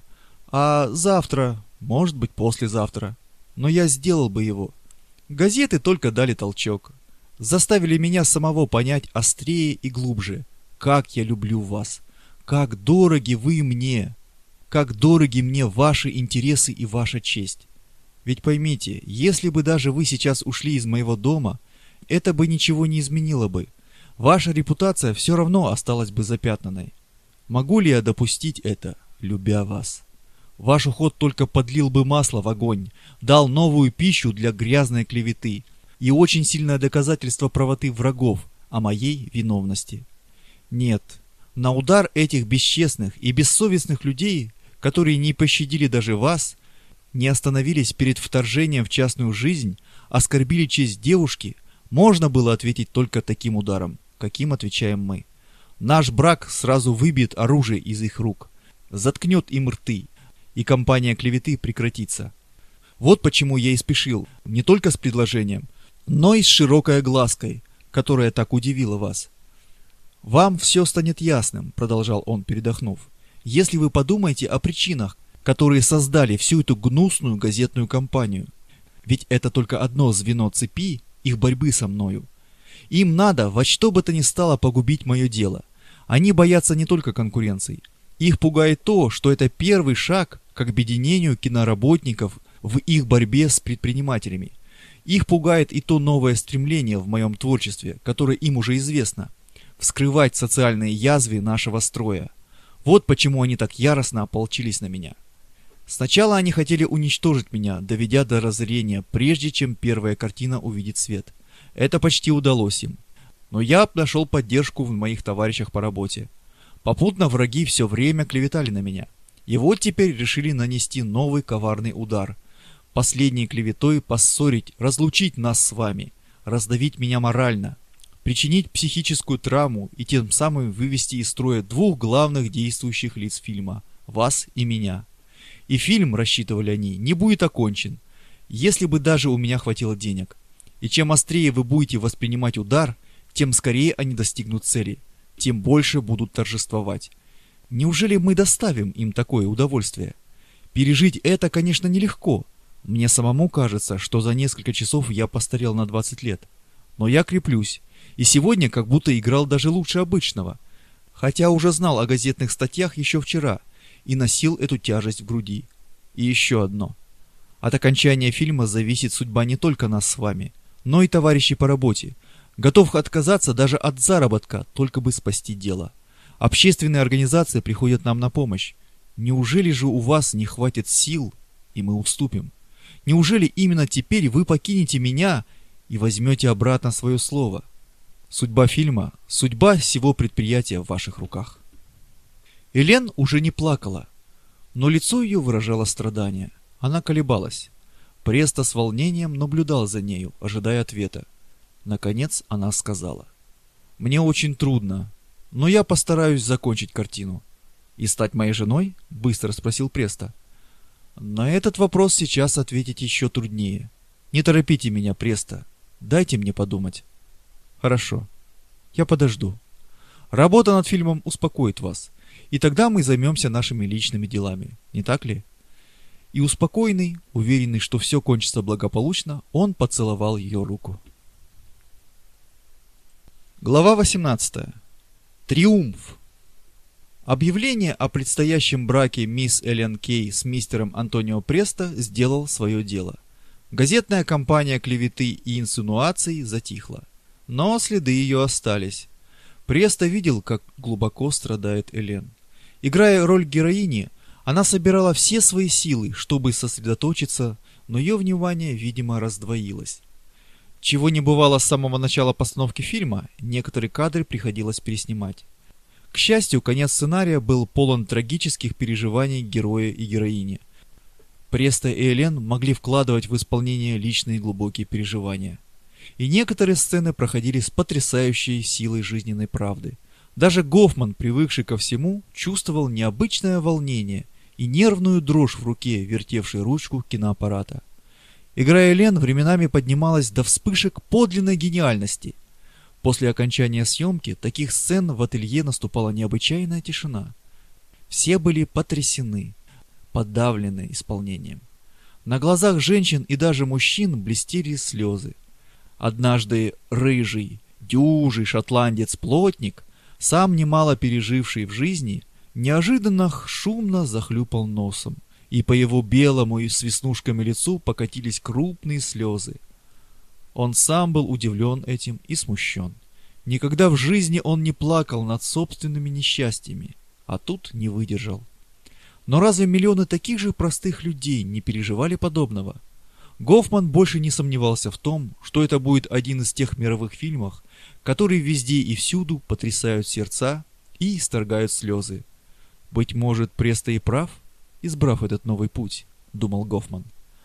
а завтра, может быть, послезавтра. Но я сделал бы его. Газеты только дали толчок. Заставили меня самого понять острее и глубже, как я люблю вас, как дороги вы мне, как дороги мне ваши интересы и ваша честь. Ведь поймите, если бы даже вы сейчас ушли из моего дома, это бы ничего не изменило бы. Ваша репутация все равно осталась бы запятнанной. Могу ли я допустить это, любя вас? Ваш уход только подлил бы масло в огонь, дал новую пищу для грязной клеветы и очень сильное доказательство правоты врагов о моей виновности. Нет, на удар этих бесчестных и бессовестных людей, которые не пощадили даже вас, не остановились перед вторжением в частную жизнь, оскорбили честь девушки, можно было ответить только таким ударом, каким отвечаем мы. Наш брак сразу выбьет оружие из их рук, заткнет им рты, и кампания клеветы прекратится. Вот почему я и спешил, не только с предложением, но и с широкой оглаской, которая так удивила вас. «Вам все станет ясным», — продолжал он, передохнув, «если вы подумаете о причинах, которые создали всю эту гнусную газетную кампанию. Ведь это только одно звено цепи их борьбы со мною. Им надо во что бы то ни стало погубить мое дело. Они боятся не только конкуренции. Их пугает то, что это первый шаг к объединению киноработников в их борьбе с предпринимателями. Их пугает и то новое стремление в моем творчестве, которое им уже известно – вскрывать социальные язвы нашего строя. Вот почему они так яростно ополчились на меня. Сначала они хотели уничтожить меня, доведя до разорения, прежде чем первая картина увидит свет. Это почти удалось им. Но я нашел поддержку в моих товарищах по работе. Попутно враги все время клеветали на меня. И вот теперь решили нанести новый коварный удар. Последней клеветой поссорить, разлучить нас с вами, раздавить меня морально, причинить психическую травму и тем самым вывести из строя двух главных действующих лиц фильма – вас и меня. И фильм, рассчитывали они, не будет окончен, если бы даже у меня хватило денег. И чем острее вы будете воспринимать удар, тем скорее они достигнут цели, тем больше будут торжествовать. Неужели мы доставим им такое удовольствие? Пережить это, конечно, нелегко. Мне самому кажется, что за несколько часов я постарел на 20 лет. Но я креплюсь, и сегодня как будто играл даже лучше обычного, хотя уже знал о газетных статьях еще вчера и носил эту тяжесть в груди. И еще одно. От окончания фильма зависит судьба не только нас с вами, но и товарищей по работе, готов отказаться даже от заработка, только бы спасти дело. Общественные организации приходят нам на помощь. Неужели же у вас не хватит сил, и мы уступим? Неужели именно теперь вы покинете меня и возьмете обратно свое слово? Судьба фильма, судьба всего предприятия в ваших руках. Элен уже не плакала, но лицо ее выражало страдание. Она колебалась. Престо с волнением наблюдал за нею, ожидая ответа. Наконец она сказала: «Мне очень трудно, но я постараюсь закончить картину». «И стать моей женой?» — быстро спросил Престо. «На этот вопрос сейчас ответить еще труднее. Не торопите меня, Престо. Дайте мне подумать». «Хорошо. Я подожду. Работа над фильмом успокоит вас, и тогда мы займемся нашими личными делами, не так ли?» И успокоенный, уверенный, что все кончится благополучно, он поцеловал ее руку. Глава 18. Триумф. Объявление о предстоящем браке мисс Элен Кей с мистером Антонио Престо сделал свое дело. Газетная кампания клеветы и инсинуаций затихла, но следы ее остались. Престо видел, как глубоко страдает Элен. Играя роль героини, она собирала все свои силы, чтобы сосредоточиться, но ее внимание, видимо, раздвоилось. Чего не бывало с самого начала постановки фильма, некоторые кадры приходилось переснимать. К счастью, конец сценария был полон трагических переживаний героя и героини. Преста и Элен могли вкладывать в исполнение личные глубокие переживания. И некоторые сцены проходили с потрясающей силой жизненной правды. Даже Гофман, привыкший ко всему, чувствовал необычное волнение и нервную дрожь в руке, вертевшей ручку киноаппарата. Игра Элен временами поднималась до вспышек подлинной гениальности. После окончания съемки таких сцен в ателье наступала необычайная тишина. Все были потрясены, подавлены исполнением. На глазах женщин и даже мужчин блестели слезы. Однажды рыжий, дюжий шотландец-плотник, сам немало переживший в жизни, неожиданно шумно захлюпал носом, и по его белому и с веснушками лицу покатились крупные слезы. Он сам был удивлен этим и смущен. Никогда в жизни он не плакал над собственными несчастьями, а тут не выдержал. Но разве миллионы таких же простых людей не переживали подобного? Гофман больше не сомневался в том, что это будет один из тех мировых фильмов, которые везде и всюду потрясают сердца и исторгают слезы. Быть может, Преста и прав, избрав этот новый путь, думал Гофман.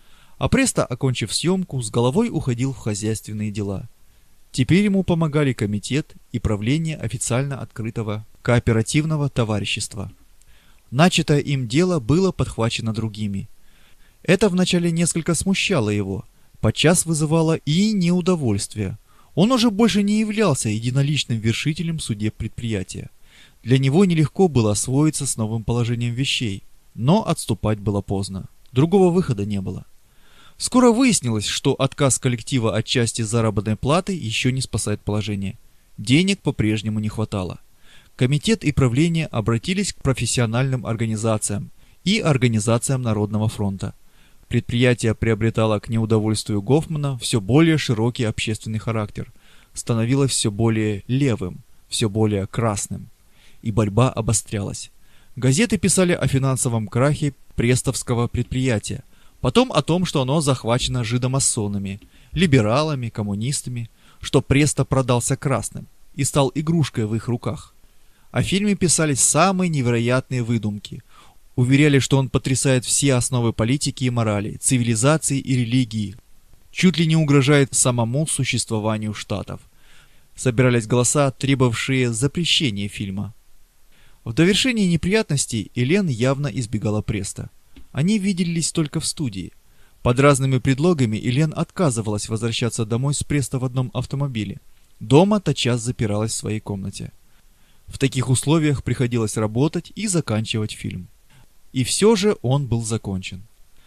А Преста, окончив съемку, с головой уходил в хозяйственные дела. Теперь ему помогали комитет и правление официально открытого кооперативного товарищества. Начатое им дело было подхвачено другими. Это вначале несколько смущало его, подчас вызывало и неудовольствие. Он уже больше не являлся единоличным вершителем судеб предприятия. Для него нелегко было освоиться с новым положением вещей, но отступать было поздно. Другого выхода не было. Скоро выяснилось, что отказ коллектива от части заработной платы еще не спасает положение. Денег по-прежнему не хватало. Комитет и правление обратились к профессиональным организациям и организациям Народного фронта. Предприятие приобретало к неудовольствию Гофмана все более широкий общественный характер, становилось все более левым, все более красным. И борьба обострялась. Газеты писали о финансовом крахе престовского предприятия, потом о том, что оно захвачено жидомасонами, либералами, коммунистами, что Преста продался красным и стал игрушкой в их руках. О фильме писались самые невероятные выдумки. Уверяли, что он потрясает все основы политики и морали, цивилизации и религии, чуть ли не угрожает самому существованию штатов. Собирались голоса, требовавшие запрещения фильма. В довершении неприятностей Элен явно избегала Преста. Они виделись только в студии. Под разными предлогами Элен отказывалась возвращаться домой с Преста в одном автомобиле. Дома тотчас запиралась в своей комнате. В таких условиях приходилось работать и заканчивать фильм. И все же он был закончен.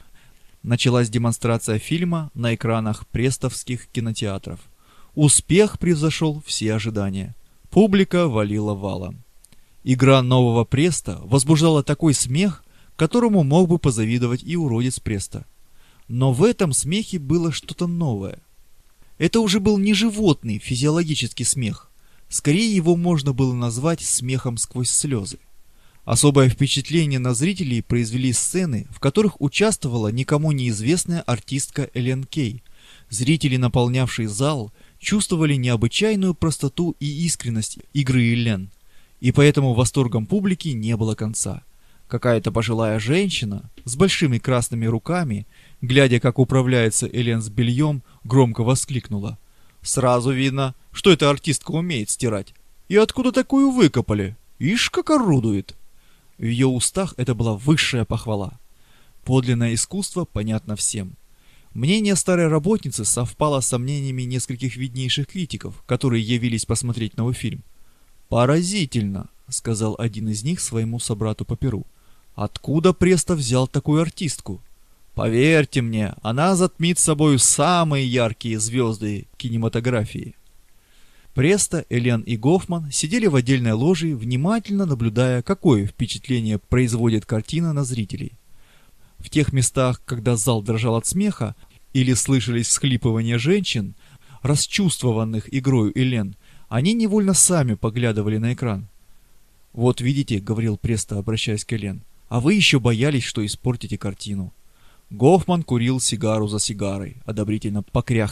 Началась демонстрация фильма на экранах престовских кинотеатров. Успех превзошел все ожидания. Публика валила валом. Игра нового Преста возбуждала такой смех, которому мог бы позавидовать и уродец Преста. Но в этом смехе было что-то новое. Это уже был не животный физиологический смех. Скорее его можно было назвать смехом сквозь слезы. Особое впечатление на зрителей произвели сцены, в которых участвовала никому неизвестная артистка Элен Кей. Зрители, наполнявшие зал, чувствовали необычайную простоту и искренность игры Элен. И поэтому восторгом публики не было конца. Какая-то пожилая женщина с большими красными руками, глядя, как управляется Элен с бельем, громко воскликнула: «Сразу видно, что эта артистка умеет стирать. И откуда такую выкопали? Ишь, как орудует!» В ее устах это была высшая похвала. Подлинное искусство понятно всем. Мнение старой работницы совпало с сомнениями нескольких виднейших критиков, которые явились посмотреть новый фильм. «Поразительно», — сказал один из них своему собрату по перу. «Откуда Преста взял такую артистку? Поверьте мне, она затмит собою самые яркие звезды кинематографии». Преста, Элен и Гофман сидели в отдельной ложе, внимательно наблюдая, какое впечатление производит картина на зрителей. В тех местах, когда зал дрожал от смеха или слышались всхлипывания женщин, расчувствованных игрою Элен, они невольно сами поглядывали на экран. «Вот видите», — говорил Преста, обращаясь к Элен, — «а вы еще боялись, что испортите картину». Гофман курил сигару за сигарой, одобрительно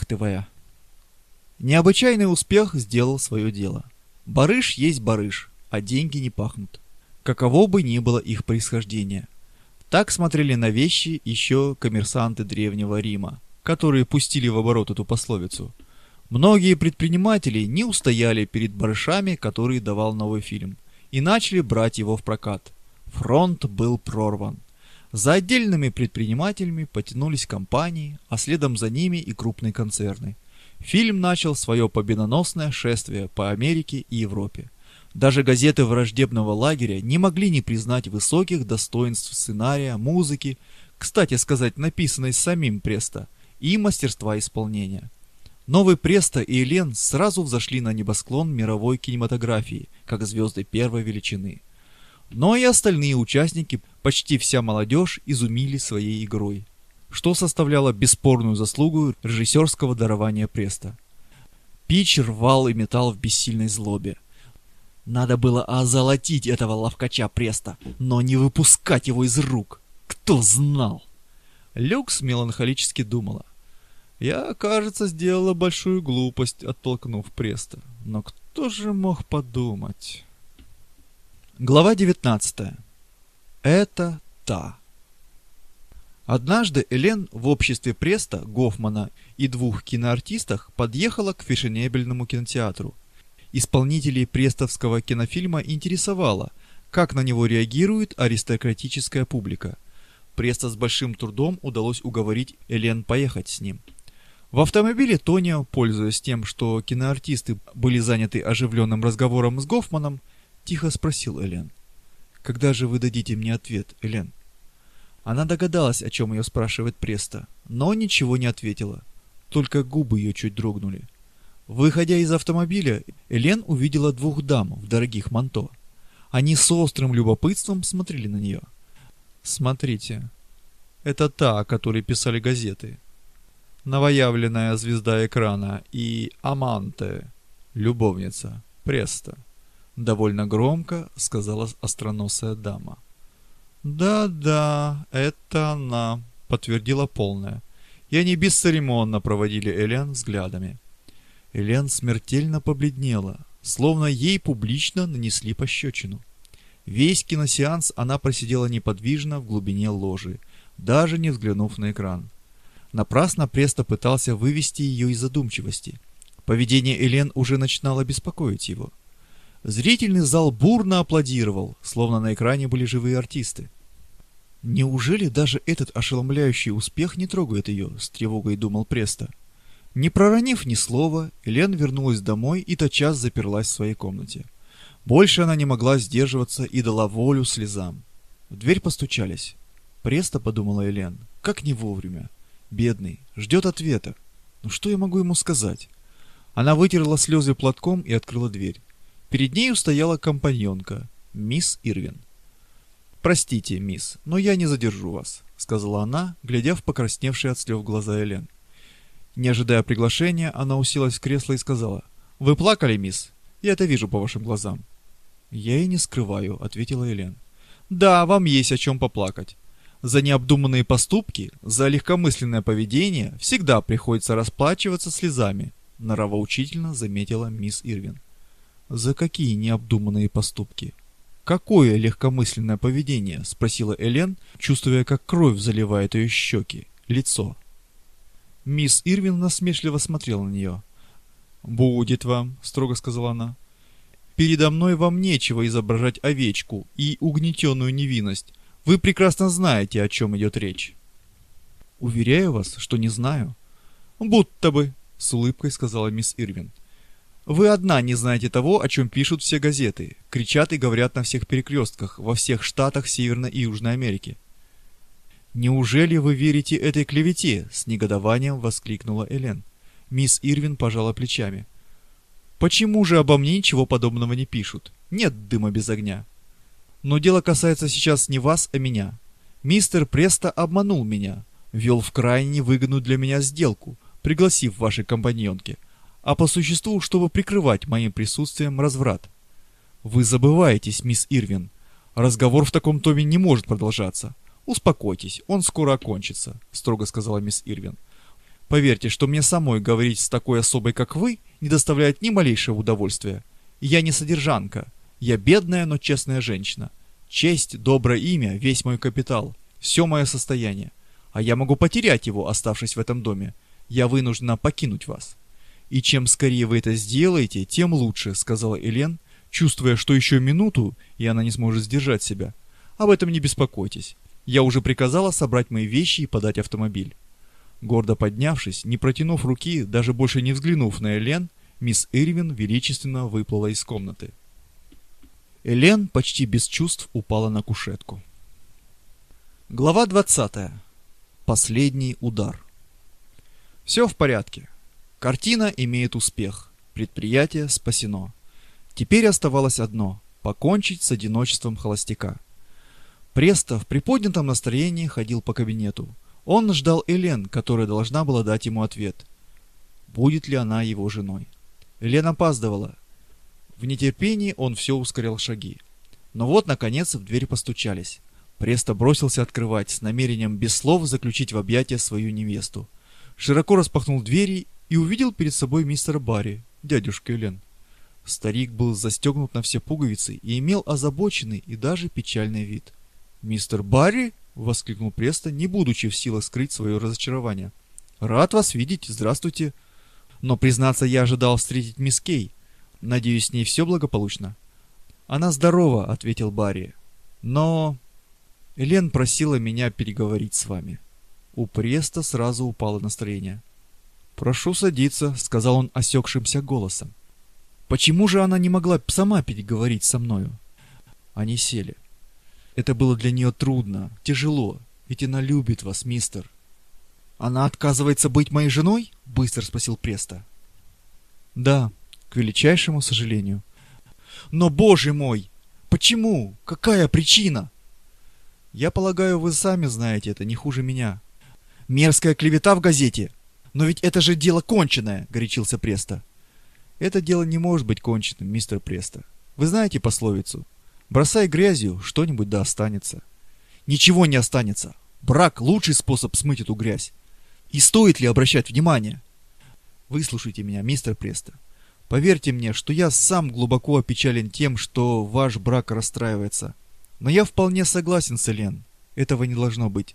покряхтывая. Необычайный успех сделал свое дело. Барыш есть барыш, а деньги не пахнут. Каково бы ни было их происхождение. Так смотрели на вещи еще коммерсанты Древнего Рима, которые пустили в оборот эту пословицу. Многие предприниматели не устояли перед барышами, которые давал новый фильм, и начали брать его в прокат. Фронт был прорван. За отдельными предпринимателями потянулись компании, а следом за ними и крупные концерны. Фильм начал свое победоносное шествие по Америке и Европе. Даже газеты враждебного лагеря не могли не признать высоких достоинств сценария, музыки, кстати сказать, написанной самим Престо, и мастерства исполнения. Новый Престо и Элен сразу взошли на небосклон мировой кинематографии, как звезды первой величины. Но и остальные участники, почти вся молодежь, изумили своей игрой, что составляло бесспорную заслугу режиссерского дарования Престо. Пич рвал и метал в бессильной злобе. Надо было озолотить этого ловкача Престо, но не выпускать его из рук. Кто знал? Люкс меланхолически думала. Я, кажется, сделала большую глупость, оттолкнув Престо. Но кто же мог подумать? Глава 19. Это та. Однажды Элен в обществе Престо, Гофмана и двух киноартистах подъехала к фешенебельному кинотеатру. Исполнителей престовского кинофильма интересовало, как на него реагирует аристократическая публика. Престо с большим трудом удалось уговорить Элен поехать с ним. В автомобиле Тонио, пользуясь тем, что киноартисты были заняты оживленным разговором с Гофманом, тихо спросил Элен: «Когда же вы дадите мне ответ, Элен?» Она догадалась, о чем ее спрашивает Престо, но ничего не ответила, только губы ее чуть дрогнули. Выходя из автомобиля, Элен увидела двух дам в дорогих манто. Они с острым любопытством смотрели на нее. «Смотрите, это та, о которой писали газеты. Новоявленная звезда экрана и аманте, любовница, Престо», — довольно громко сказала остроносая дама. «Да-да, это она», — подтвердила полная. И они бесцеремонно проводили Элен взглядами. Элен смертельно побледнела, словно ей публично нанесли пощечину. Весь киносеанс она просидела неподвижно в глубине ложи, даже не взглянув на экран. Напрасно Престо пытался вывести ее из задумчивости. Поведение Элен уже начинало беспокоить его. Зрительный зал бурно аплодировал, словно на экране были живые артисты. Неужели даже этот ошеломляющий успех не трогает ее, с тревогой думал Престо. Не проронив ни слова, Элен вернулась домой и тотчас заперлась в своей комнате. Больше она не могла сдерживаться и дала волю слезам. В дверь постучались. Престо, подумала Элен, как не вовремя. Бедный, ждет ответа. Ну что я могу ему сказать? Она вытерла слезы платком и открыла дверь. Перед нею стояла компаньонка, мисс Ирвин. «Простите, мисс, но я не задержу вас», — сказала она, глядя в покрасневшие от слез глаза Элен. Не ожидая приглашения, она уселась в кресло и сказала: «Вы плакали, мисс? Я это вижу по вашим глазам». «Я и не скрываю», — ответила Элен. «Да, вам есть о чем поплакать. За необдуманные поступки, за легкомысленное поведение всегда приходится расплачиваться слезами», — нравоучительно заметила мисс Ирвин. «За какие необдуманные поступки? Какое легкомысленное поведение?» — спросила Элен, чувствуя, как кровь заливает ее щеки, лицо. Мисс Ирвин насмешливо смотрела на нее. «Будет вам», — строго сказала она. «Передо мной вам нечего изображать овечку и угнетенную невинность. Вы прекрасно знаете, о чем идет речь». «Уверяю вас, что не знаю». «Будто бы», — с улыбкой сказала мисс Ирвин. «Вы одна не знаете того, о чем пишут все газеты, кричат и говорят на всех перекрестках, во всех штатах Северной и Южной Америки». «Неужели вы верите этой клевете?» — с негодованием воскликнула Элен. Мисс Ирвин пожала плечами. «Почему же обо мне ничего подобного не пишут? Нет дыма без огня. Но дело касается сейчас не вас, а меня. Мистер Престо обманул меня, вел в крайне невыгодную для меня сделку, пригласив ваши компаньонки, а по существу, чтобы прикрывать моим присутствием разврат. Вы забываетесь, мисс Ирвин. Разговор в таком томе не может продолжаться. «Успокойтесь, он скоро окончится», — строго сказала мисс Ирвин. «Поверьте, что мне самой говорить с такой особой, как вы, не доставляет ни малейшего удовольствия. Я не содержанка. Я бедная, но честная женщина. Честь, доброе имя, весь мой капитал, все мое состояние. А я могу потерять его, оставшись в этом доме. Я вынуждена покинуть вас. И чем скорее вы это сделаете, тем лучше, сказала Элен, чувствуя, что еще минуту, и она не сможет сдержать себя. Об этом не беспокойтесь. Я уже приказала собрать мои вещи и подать автомобиль. Гордо поднявшись, не протянув руки, даже больше не взглянув на Элен, мисс Ирвин величественно выплыла из комнаты. Элен почти без чувств упала на кушетку. Глава 20. Последний удар. Все в порядке. Картина имеет успех. Предприятие спасено. Теперь оставалось одно – покончить с одиночеством холостяка. Престо в приподнятом настроении ходил по кабинету. Он ждал Элен, которая должна была дать ему ответ. Будет ли она его женой? Элен опаздывала. В нетерпении он все ускорял шаги. Но вот, наконец, в дверь постучались. Престо бросился открывать, с намерением без слов заключить в объятия свою невесту. Широко распахнул двери и увидел перед собой мистера Барри, дядюшку Элен. Старик был застегнут на все пуговицы и имел озабоченный и даже печальный вид. «Мистер Барри?» — воскликнул Престо, не будучи в силах скрыть свое разочарование. «Рад вас видеть, здравствуйте. Но, признаться, я ожидал встретить мисс Кей. Надеюсь, с ней все благополучно?» «Она здорова», — ответил Барри. «Но...» «Элен просила меня переговорить с вами». У Престо сразу упало настроение. «Прошу садиться», — сказал он осекшимся голосом. «Почему же она не могла сама переговорить со мною?» Они сели. Это было для нее трудно, тяжело, ведь она любит вас, мистер. «Она отказывается быть моей женой?» — быстро спросил Престо. «Да, к величайшему сожалению». «Но, боже мой! Почему? Какая причина?» «Я полагаю, вы сами знаете это не хуже меня». «Мерзкая клевета в газете! Но ведь это же дело конченое!» — горячился Престо. «Это дело не может быть конченным, мистер Престо. Вы знаете пословицу? Бросай грязью, что-нибудь да останется». «Ничего не останется. Брак — лучший способ смыть эту грязь. И стоит ли обращать внимание?» «Выслушайте меня, мистер Престо. Поверьте мне, что я сам глубоко опечален тем, что ваш брак расстраивается. Но я вполне согласен с Элен. Этого не должно быть».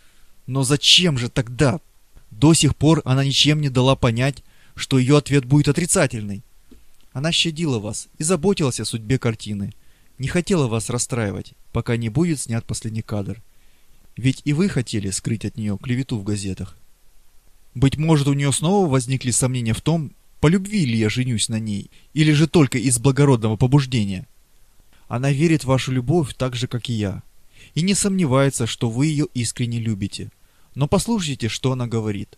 «Но зачем же тогда? До сих пор она ничем не дала понять, что ее ответ будет отрицательный. Она щадила вас и заботилась о судьбе картины. Не хотела вас расстраивать, пока не будет снят последний кадр. Ведь и вы хотели скрыть от нее клевету в газетах. Быть может, у нее снова возникли сомнения в том, по любви ли я женюсь на ней, или же только из благородного побуждения. Она верит в вашу любовь так же, как и я, и не сомневается, что вы ее искренне любите. Но послушайте, что она говорит.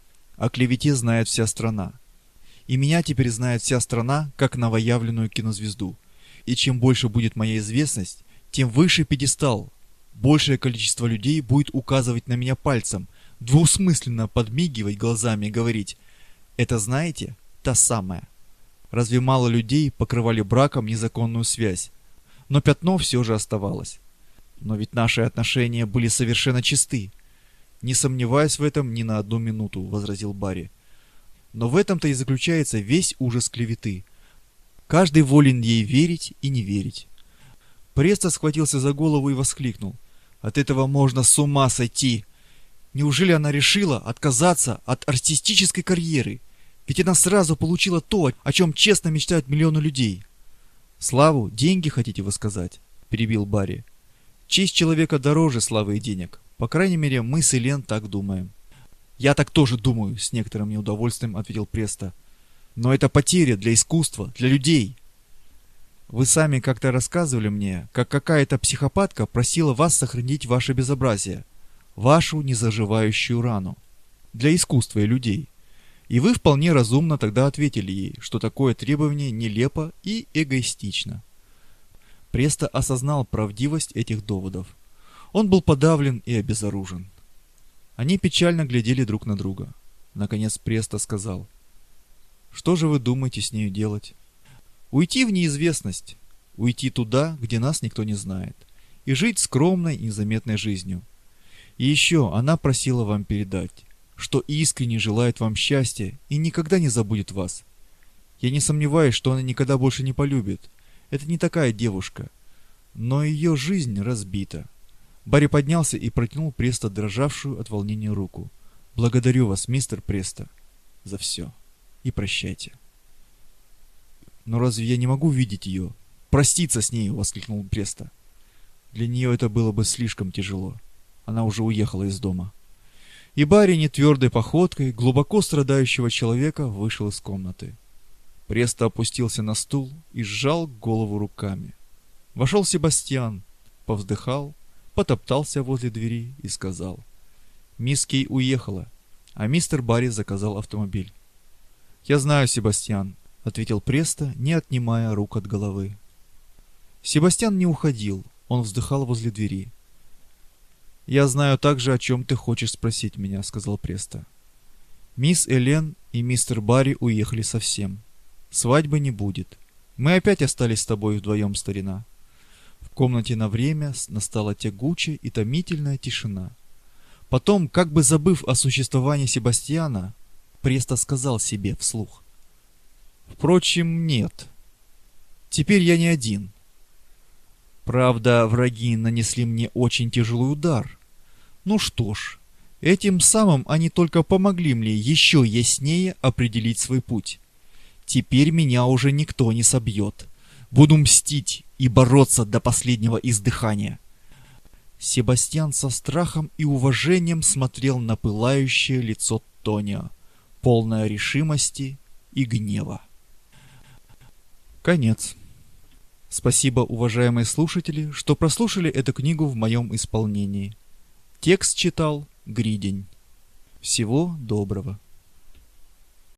О клевете знает вся страна. И меня теперь знает вся страна, как новоявленную кинозвезду. И чем больше будет моя известность, тем выше пьедестал. Большее количество людей будет указывать на меня пальцем, двусмысленно подмигивать глазами и говорить: «Это знаете? Та самая». Разве мало людей покрывали браком незаконную связь? Но пятно все же оставалось. Но ведь наши отношения были совершенно чисты. «Не сомневаюсь в этом ни на одну минуту», — возразил Барри. «Но в этом-то и заключается весь ужас клеветы. Каждый волен ей верить и не верить». Престо схватился за голову и воскликнул: «От этого можно с ума сойти! Неужели она решила отказаться от артистической карьеры? Ведь она сразу получила то, о чем честно мечтают миллионы людей». «Славу, деньги, хотите вы сказать?» — перебил Барри. «Честь человека дороже славы и денег. По крайней мере, мы с Элен так думаем». «Я так тоже думаю», — с некоторым неудовольствием ответил Престо. «Но это потеря для искусства, для людей». «Вы сами как-то рассказывали мне, как какая-то психопатка просила вас сохранить ваше безобразие, вашу незаживающую рану, для искусства и людей. И вы вполне разумно тогда ответили ей, что такое требование нелепо и эгоистично». Престо осознал правдивость этих доводов. Он был подавлен и обезоружен. Они печально глядели друг на друга. Наконец Престо сказал: «Что же вы думаете с нею делать?» «Уйти в неизвестность, уйти туда, где нас никто не знает, и жить скромной и незаметной жизнью. И еще она просила вам передать, что искренне желает вам счастья и никогда не забудет вас. Я не сомневаюсь, что она никогда больше не полюбит. Это не такая девушка. Но ее жизнь разбита. Барри поднялся и протянул Престо дрожавшую от волнения руку. «Благодарю вас, мистер Престо, за все. И прощайте». «Но разве я не могу видеть ее? Проститься с ней!» — воскликнул Престо. Для нее это было бы слишком тяжело. Она уже уехала из дома. И Барри нетвердой походкой глубоко страдающего человека вышел из комнаты. Престо опустился на стул и сжал голову руками. Вошел Себастьян, повздыхал, потоптался возле двери и сказал: «Мисс Кей уехала, а мистер Барри заказал автомобиль». «Я знаю, Себастьян», — ответил Престо, не отнимая рук от головы. Себастьян не уходил, он вздыхал возле двери. «Я знаю также, о чем ты хочешь спросить меня», — сказал Престо. «Мисс Элен и мистер Барри уехали совсем. Свадьбы не будет. Мы опять остались с тобой вдвоем, старина». В комнате на время настала тягучая и томительная тишина. Потом, как бы забыв о существовании Себастьяна, Престо сказал себе вслух: «Впрочем, нет. Теперь я не один. Правда, враги нанесли мне очень тяжелый удар. Ну что ж, этим самым они только помогли мне еще яснее определить свой путь. Теперь меня уже никто не собьет. Буду мстить и бороться до последнего издыхания». Себастьян со страхом и уважением смотрел на пылающее лицо Тонио, полное решимости и гнева. Конец. Спасибо, уважаемые слушатели, что прослушали эту книгу в моем исполнении. Текст читал Гридень. Всего доброго.